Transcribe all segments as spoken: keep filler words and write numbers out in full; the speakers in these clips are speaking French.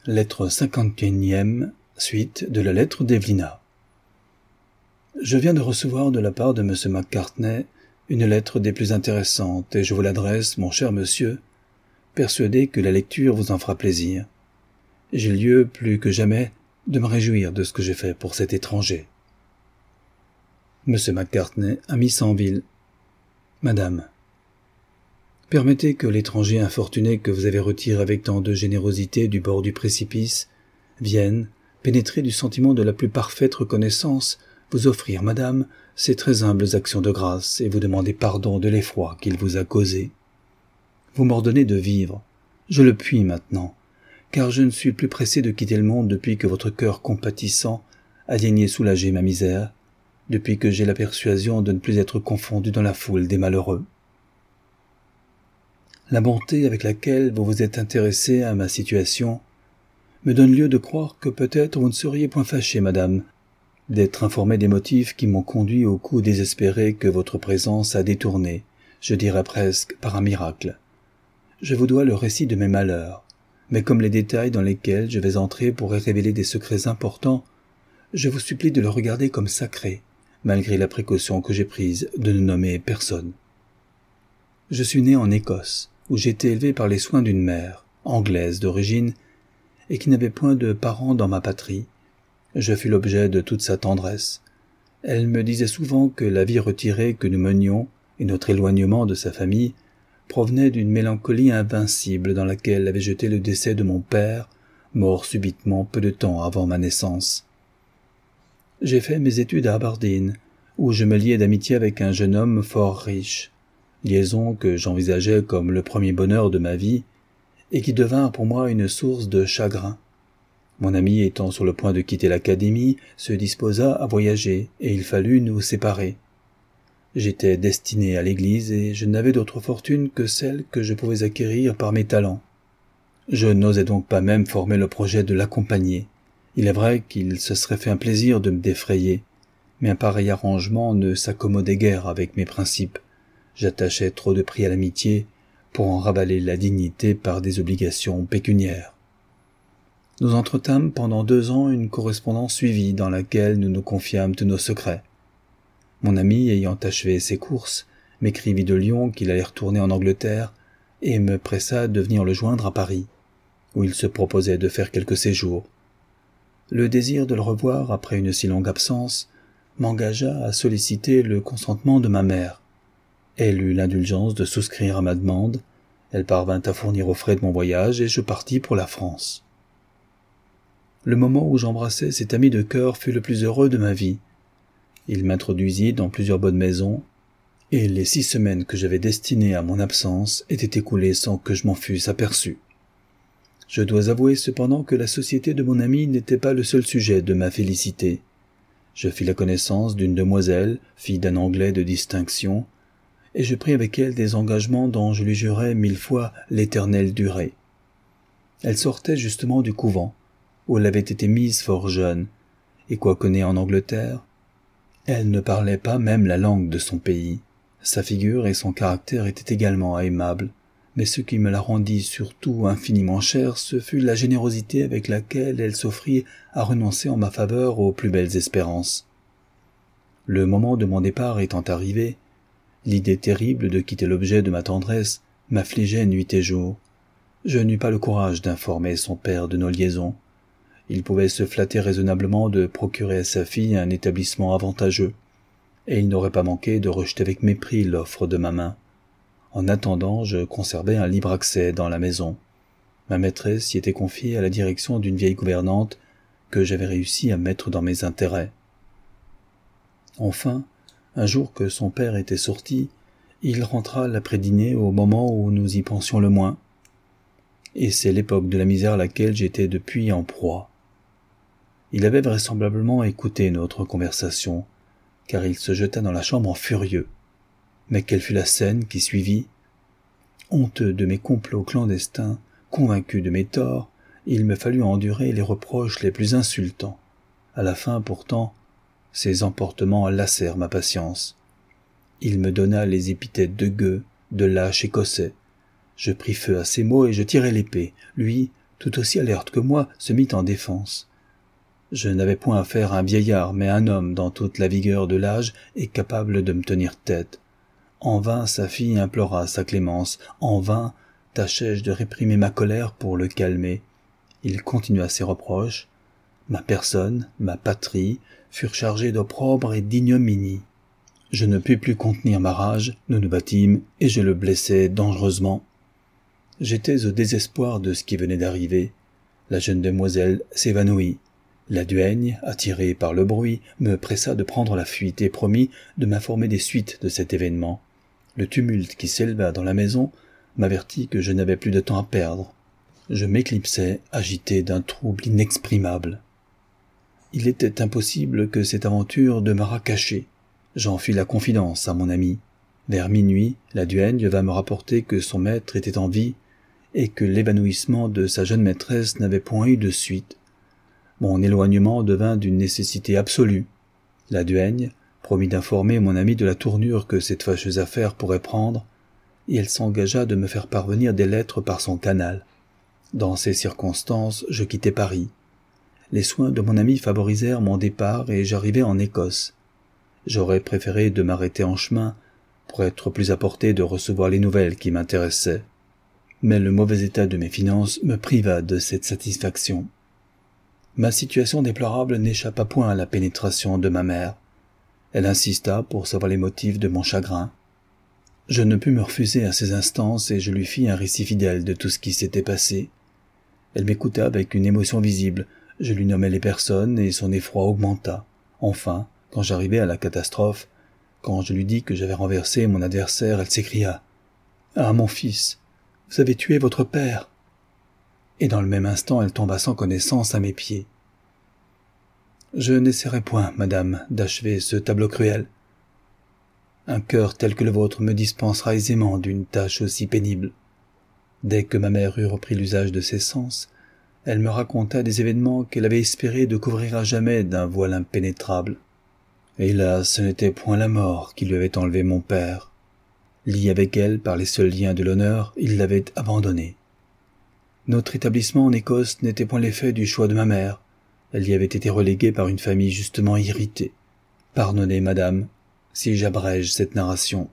Lettre cinquante-et-unième, suite de la lettre d'Evelina. Je viens de recevoir de la part de M. Macartney une lettre des plus intéressantes et je vous l'adresse, mon cher monsieur, persuadé que la lecture vous en fera plaisir. J'ai lieu, plus que jamais, de me réjouir de ce que j'ai fait pour cet étranger. M. Macartney à Missanville. Madame, permettez que l'étranger infortuné que vous avez retiré avec tant de générosité du bord du précipice vienne, pénétré du sentiment de la plus parfaite reconnaissance, vous offrir, madame, ces très humbles actions de grâce et vous demander pardon de l'effroi qu'il vous a causé. Vous m'ordonnez de vivre. Je le puis maintenant, car je ne suis plus pressé de quitter le monde depuis que votre cœur compatissant a daigné soulager ma misère, depuis que j'ai la persuasion de ne plus être confondu dans la foule des malheureux. La bonté avec laquelle vous vous êtes intéressée à ma situation me donne lieu de croire que peut-être vous ne seriez point fâchée, madame, d'être informée des motifs qui m'ont conduit au coup désespéré que votre présence a détourné, je dirais presque par un miracle. Je vous dois le récit de mes malheurs, mais comme les détails dans lesquels je vais entrer pourraient révéler des secrets importants, je vous supplie de le regarder comme sacré, malgré la précaution que j'ai prise de ne nommer personne. Je suis né en Écosse, où j'ai été élevé par les soins d'une mère, anglaise d'origine, et qui n'avait point de parents dans ma patrie. Je fus l'objet de toute sa tendresse. Elle me disait souvent que la vie retirée que nous menions et notre éloignement de sa famille provenaient d'une mélancolie invincible dans laquelle avait jeté le décès de mon père, mort subitement peu de temps avant ma naissance. J'ai fait mes études à Aberdeen, où je me liai d'amitié avec un jeune homme fort riche, liaison que j'envisageais comme le premier bonheur de ma vie, et qui devint pour moi une source de chagrin. Mon ami étant sur le point de quitter l'académie, se disposa à voyager, et il fallut nous séparer. J'étais destiné à l'église, et je n'avais d'autre fortune que celle que je pouvais acquérir par mes talents. Je n'osais donc pas même former le projet de l'accompagner. Il est vrai qu'il se serait fait un plaisir de me défrayer, mais un pareil arrangement ne s'accommodait guère avec mes principes. J'attachais trop de prix à l'amitié pour en ravaler la dignité par des obligations pécuniaires. Nous entretâmes pendant deux ans une correspondance suivie dans laquelle nous nous confiâmes de nos secrets. Mon ami, ayant achevé ses courses, m'écrivit de Lyon qu'il allait retourner en Angleterre et me pressa de venir le joindre à Paris, où il se proposait de faire quelques séjours. Le désir de le revoir après une si longue absence m'engagea à solliciter le consentement de ma mère. Elle eut l'indulgence de souscrire à ma demande, elle parvint à fournir aux frais de mon voyage et je partis pour la France. Le moment où j'embrassai cet ami de cœur fut le plus heureux de ma vie. Il m'introduisit dans plusieurs bonnes maisons, et les six semaines que j'avais destinées à mon absence étaient écoulées sans que je m'en fusse aperçu. Je dois avouer cependant que la société de mon ami n'était pas le seul sujet de ma félicité. Je fis la connaissance d'une demoiselle, fille d'un Anglais de distinction, et je pris avec elle des engagements dont je lui jurai mille fois l'éternelle durée. Elle sortait justement du couvent, où elle avait été mise fort jeune, et quoique née en Angleterre, elle ne parlait pas même la langue de son pays. Sa figure et son caractère étaient également aimables, mais ce qui me la rendit surtout infiniment chère, ce fut la générosité avec laquelle elle s'offrit à renoncer en ma faveur aux plus belles espérances. Le moment de mon départ étant arrivé, l'idée terrible de quitter l'objet de ma tendresse m'affligeait nuit et jour. Je n'eus pas le courage d'informer son père de nos liaisons. Il pouvait se flatter raisonnablement de procurer à sa fille un établissement avantageux, et il n'aurait pas manqué de rejeter avec mépris l'offre de ma main. En attendant, je conservais un libre accès dans la maison. Ma maîtresse y était confiée à la direction d'une vieille gouvernante que j'avais réussi à mettre dans mes intérêts. Enfin, un jour que son père était sorti, il rentra l'après-dîner au moment où nous y pensions le moins. Et c'est l'époque de la misère à laquelle j'étais depuis en proie. Il avait vraisemblablement écouté notre conversation, car il se jeta dans la chambre en furieux. Mais quelle fut la scène qui suivit? Honteux de mes complots clandestins, convaincu de mes torts, il me fallut endurer les reproches les plus insultants. À la fin, pourtant, ces emportements lassèrent ma patience. Il me donna les épithètes de gueux, de lâche écossais. Je pris feu à ses mots et je tirai l'épée. Lui, tout aussi alerte que moi, se mit en défense. Je n'avais point affaire à un vieillard, mais à un homme dans toute la vigueur de l'âge et capable de me tenir tête. En vain sa fille implora sa clémence, en vain tâchai-je de réprimer ma colère pour le calmer. Il continua ses reproches. Ma personne, ma patrie, furent chargées d'opprobre et d'ignominie. Je ne pus plus contenir ma rage, nous nous battîmes, et je le blessai dangereusement. J'étais au désespoir de ce qui venait d'arriver. La jeune demoiselle s'évanouit. La duègne, attirée par le bruit, me pressa de prendre la fuite et promit de m'informer des suites de cet événement. Le tumulte qui s'éleva dans la maison m'avertit que je n'avais plus de temps à perdre. Je m'éclipsais, agité d'un trouble inexprimable. Il était impossible que cette aventure demeurât cachée. J'en fis la confidence à mon ami. Vers minuit, la duègne vint me rapporter que son maître était en vie et que l'évanouissement de sa jeune maîtresse n'avait point eu de suite. Mon éloignement devint d'une nécessité absolue. La duègne promit d'informer mon ami de la tournure que cette fâcheuse affaire pourrait prendre, et elle s'engagea de me faire parvenir des lettres par son canal. Dans ces circonstances, je quittai Paris. Les soins de mon ami favorisèrent mon départ et j'arrivai en Écosse. J'aurais préféré de m'arrêter en chemin pour être plus à portée de recevoir les nouvelles qui m'intéressaient. Mais le mauvais état de mes finances me priva de cette satisfaction. Ma situation déplorable n'échappa point à la pénétration de ma mère. Elle insista pour savoir les motifs de mon chagrin. Je ne pus me refuser à ses instances et je lui fis un récit fidèle de tout ce qui s'était passé. Elle m'écouta avec une émotion visible, je lui nommai les personnes et son effroi augmenta. Enfin, quand j'arrivai à la catastrophe, quand je lui dis que j'avais renversé mon adversaire, elle s'écria « Ah, mon fils, vous avez tué votre père !» Et dans le même instant, elle tomba sans connaissance à mes pieds. Je n'essaierai point, madame, d'achever ce tableau cruel. Un cœur tel que le vôtre me dispensera aisément d'une tâche aussi pénible. Dès que ma mère eut repris l'usage de ses sens, elle me raconta des événements qu'elle avait espéré de couvrir à jamais d'un voile impénétrable. Hélas, ce n'était point la mort qui lui avait enlevé mon père. Lié avec elle par les seuls liens de l'honneur, il l'avait abandonné. Notre établissement en Écosse n'était point l'effet du choix de ma mère. Elle y avait été reléguée par une famille justement irritée. Pardonnez, madame, si j'abrège cette narration.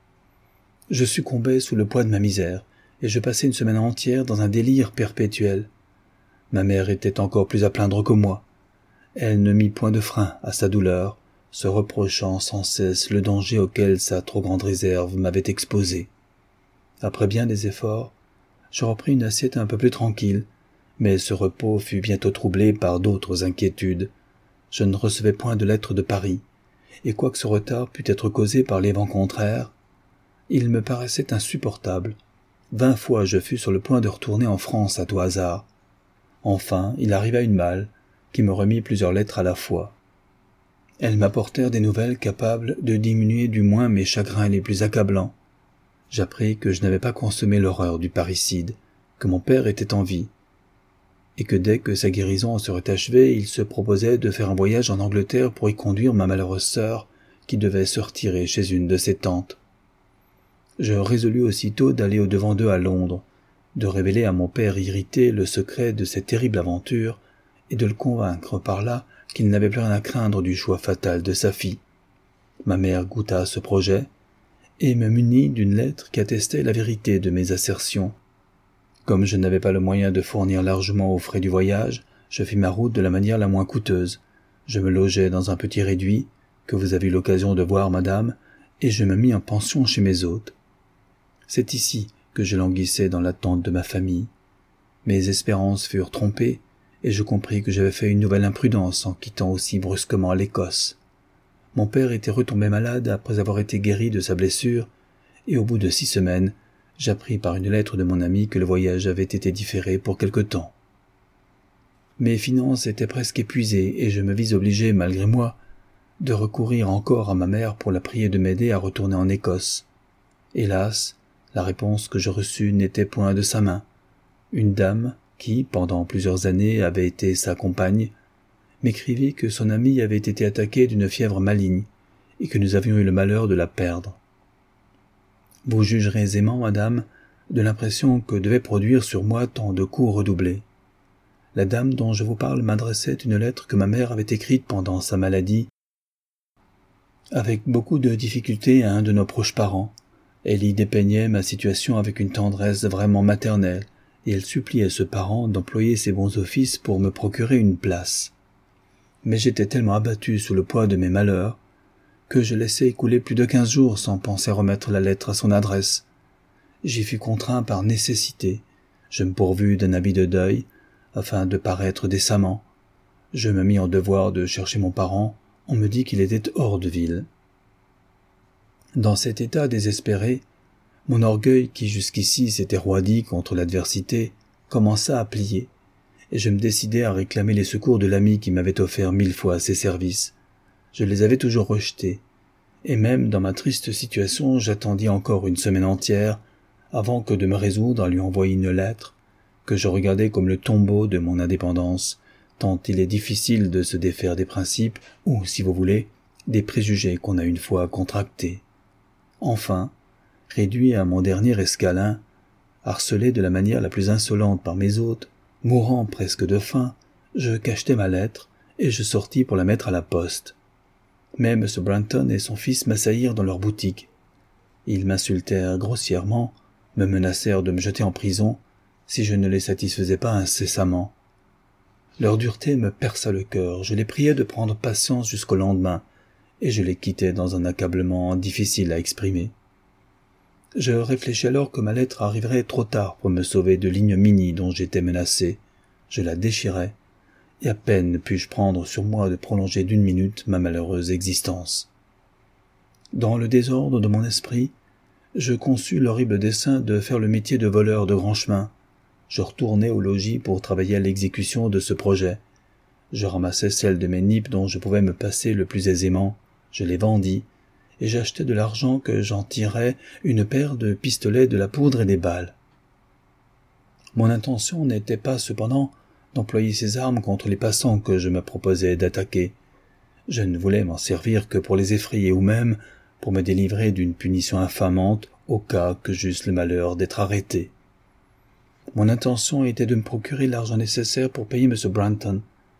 Je succombais sous le poids de ma misère, et je passai une semaine entière dans un délire perpétuel. Ma mère était encore plus à plaindre que moi. Elle ne mit point de frein à sa douleur, se reprochant sans cesse le danger auquel sa trop grande réserve m'avait exposé. Après bien des efforts, je repris une assiette un peu plus tranquille, mais ce repos fut bientôt troublé par d'autres inquiétudes. Je ne recevais point de lettres de Paris, et quoique ce retard pût être causé par les vents contraires, il me paraissait insupportable. Vingt fois je fus sur le point de retourner en France à tout hasard. Enfin, il arriva une malle, qui me remit plusieurs lettres à la fois. Elles m'apportèrent des nouvelles capables de diminuer du moins mes chagrins les plus accablants. J'appris que je n'avais pas consommé l'horreur du parricide, que mon père était en vie, et que dès que sa guérison serait achevée, il se proposait de faire un voyage en Angleterre pour y conduire ma malheureuse sœur, qui devait se retirer chez une de ses tantes. Je résolus aussitôt d'aller au-devant d'eux à Londres, de révéler à mon père irrité le secret de cette terrible aventure, et de le convaincre par là qu'il n'avait plus rien à craindre du choix fatal de sa fille. Ma mère goûta à ce projet, et me munit d'une lettre qui attestait la vérité de mes assertions. Comme je n'avais pas le moyen de fournir largement aux frais du voyage, je fis ma route de la manière la moins coûteuse. Je me logeai dans un petit réduit, que vous avez eu l'occasion de voir, madame, et je me mis en pension chez mes hôtes. C'est ici que je languissais dans l'attente de ma famille. Mes espérances furent trompées, et je compris que j'avais fait une nouvelle imprudence en quittant aussi brusquement l'Écosse. Mon père était retombé malade après avoir été guéri de sa blessure, et au bout de six semaines, j'appris par une lettre de mon ami que le voyage avait été différé pour quelque temps. Mes finances étaient presque épuisées, et je me vis obligé, malgré moi, de recourir encore à ma mère pour la prier de m'aider à retourner en Écosse. Hélas, la réponse que je reçus n'était point de sa main. Une dame, qui, pendant plusieurs années, avait été sa compagne, m'écrivit que son amie avait été attaquée d'une fièvre maligne, et que nous avions eu le malheur de la perdre. Vous jugerez aisément, madame, de l'impression que devait produire sur moi tant de coups redoublés. La dame dont je vous parle m'adressait une lettre que ma mère avait écrite pendant sa maladie, avec beaucoup de difficulté à un de nos proches parents. Elle y dépeignait ma situation avec une tendresse vraiment maternelle, et elle suppliait ce parent d'employer ses bons offices pour me procurer une place. Mais j'étais tellement abattu sous le poids de mes malheurs, que je laissai écouler plus de quinze jours sans penser remettre la lettre à son adresse. J'y fus contraint par nécessité. Je me pourvus d'un habit de deuil, afin de paraître décemment. Je me mis en devoir de chercher mon parent. On me dit qu'il était hors de ville. Dans cet état désespéré, mon orgueil, qui jusqu'ici s'était roidi contre l'adversité, commença à plier, et je me décidai à réclamer les secours de l'ami qui m'avait offert mille fois ses services. Je les avais toujours rejetés, et même dans ma triste situation, j'attendis encore une semaine entière avant que de me résoudre à lui envoyer une lettre que je regardais comme le tombeau de mon indépendance, tant il est difficile de se défaire des principes ou, si vous voulez, des préjugés qu'on a une fois contractés. Enfin, réduit à mon dernier escalin, harcelé de la manière la plus insolente par mes hôtes, mourant presque de faim, je cachetai ma lettre et je sortis pour la mettre à la poste. Mais M. Brunton et son fils m'assaillirent dans leur boutique. Ils m'insultèrent grossièrement, me menacèrent de me jeter en prison si je ne les satisfaisais pas incessamment. Leur dureté me perça le cœur, je les priai de prendre patience jusqu'au lendemain, et je les quittai dans un accablement difficile à exprimer. Je réfléchis alors que ma lettre arriverait trop tard pour me sauver de l'ignominie dont j'étais menacé. Je la déchirai, et à peine pus-je prendre sur moi de prolonger d'une minute ma malheureuse existence. Dans le désordre de mon esprit, je conçus l'horrible dessein de faire le métier de voleur de grand chemin. Je retournai au logis pour travailler à l'exécution de ce projet. Je ramassai celles de mes nippes dont je pouvais me passer le plus aisément, je les vendis, et j'achetai de l'argent que j'en tirai une paire de pistolets, de la poudre et des balles. Mon intention n'était pas cependant d'employer ces armes contre les passants que je me proposais d'attaquer. Je ne voulais m'en servir que pour les effrayer ou même pour me délivrer d'une punition infamante au cas que j'eusse le malheur d'être arrêté. Mon intention était de me procurer l'argent nécessaire pour payer M. Brunton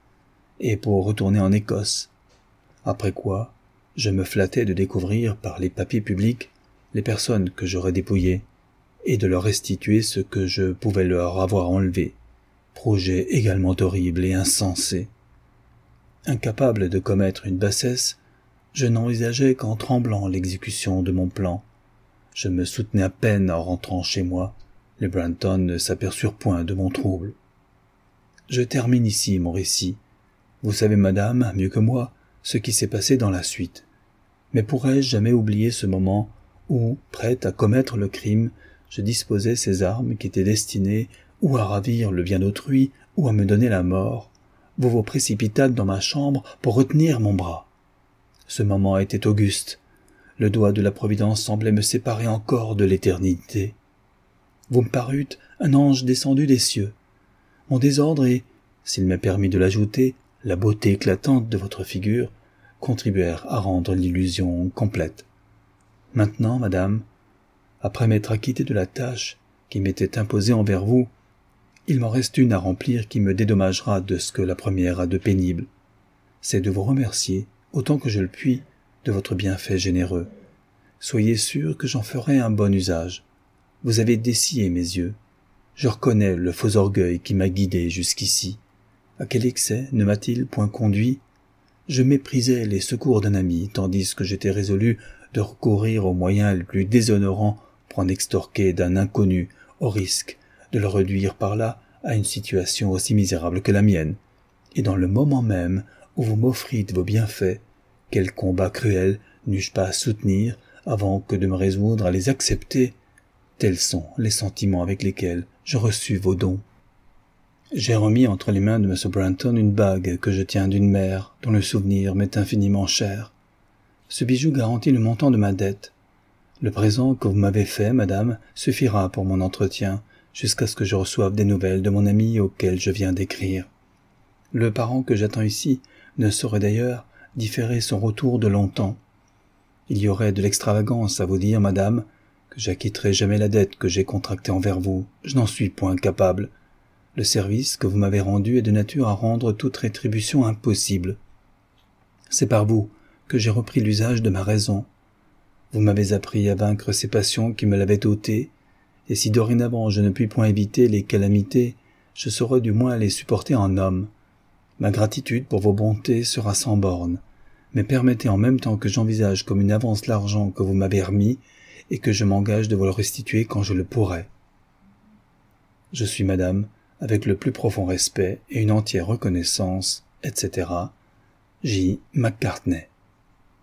et pour retourner en Écosse, après quoi je me flattais de découvrir par les papiers publics les personnes que j'aurais dépouillées et de leur restituer ce que je pouvais leur avoir enlevé, projet également horrible et insensé. Incapable de commettre une bassesse, je n'envisageais qu'en tremblant l'exécution de mon plan. Je me soutenais à peine en rentrant chez moi. Les Brunton ne s'aperçurent point de mon trouble. Je termine ici mon récit. Vous savez, madame, mieux que moi, ce qui s'est passé dans la suite. Mais pourrais-je jamais oublier ce moment où, prêt à commettre le crime, je disposais ces armes qui étaient destinées ou à ravir le bien d'autrui ou à me donner la mort. Vous vous précipitâtes dans ma chambre pour retenir mon bras. Ce moment était auguste. Le doigt de la Providence semblait me séparer encore de l'éternité. Vous me parûtes un ange descendu des cieux. Mon désordre et, s'il m'est permis de l'ajouter, la beauté éclatante de votre figure contribuèrent à rendre l'illusion complète. Maintenant, madame, après m'être acquitté de la tâche qui m'était imposée envers vous, il m'en reste une à remplir qui me dédommagera de ce que la première a de pénible. C'est de vous remercier, autant que je le puis, de votre bienfait généreux. Soyez sûr que j'en ferai un bon usage. Vous avez dessillé mes yeux. Je reconnais le faux orgueil qui m'a guidé jusqu'ici. À quel excès ne m'a-t-il point conduit? Je méprisais les secours d'un ami, tandis que j'étais résolu de recourir aux moyens les plus déshonorants pour en extorquer d'un inconnu, au risque de le réduire par là à une situation aussi misérable que la mienne. Et dans le moment même où vous m'offrîtes vos bienfaits, quel combat cruel n'eus-je pas à soutenir avant que de me résoudre à les accepter? Tels sont les sentiments avec lesquels je reçus vos dons. J'ai remis entre les mains de M. Brunton une bague que je tiens d'une mère dont le souvenir m'est infiniment cher. Ce bijou garantit le montant de ma dette. Le présent que vous m'avez fait, madame, suffira pour mon entretien, jusqu'à ce que je reçoive des nouvelles de mon ami auquel je viens d'écrire. Le parent que j'attends ici ne saurait d'ailleurs différer son retour de longtemps. Il y aurait de l'extravagance à vous dire, madame, que j'acquitterai jamais la dette que j'ai contractée envers vous. Je n'en suis point capable. Le service que vous m'avez rendu est de nature à rendre toute rétribution impossible. C'est par vous que j'ai repris l'usage de ma raison. Vous m'avez appris à vaincre ces passions qui me l'avaient ôtée, et si dorénavant je ne puis point éviter les calamités, je saurai du moins les supporter en homme. Ma gratitude pour vos bontés sera sans borne, mais permettez en même temps que j'envisage comme une avance l'argent que vous m'avez remis et que je m'engage de vous le restituer quand je le pourrai. Je suis, madame, avec le plus profond respect et une entière reconnaissance, et cetera J. McCartney.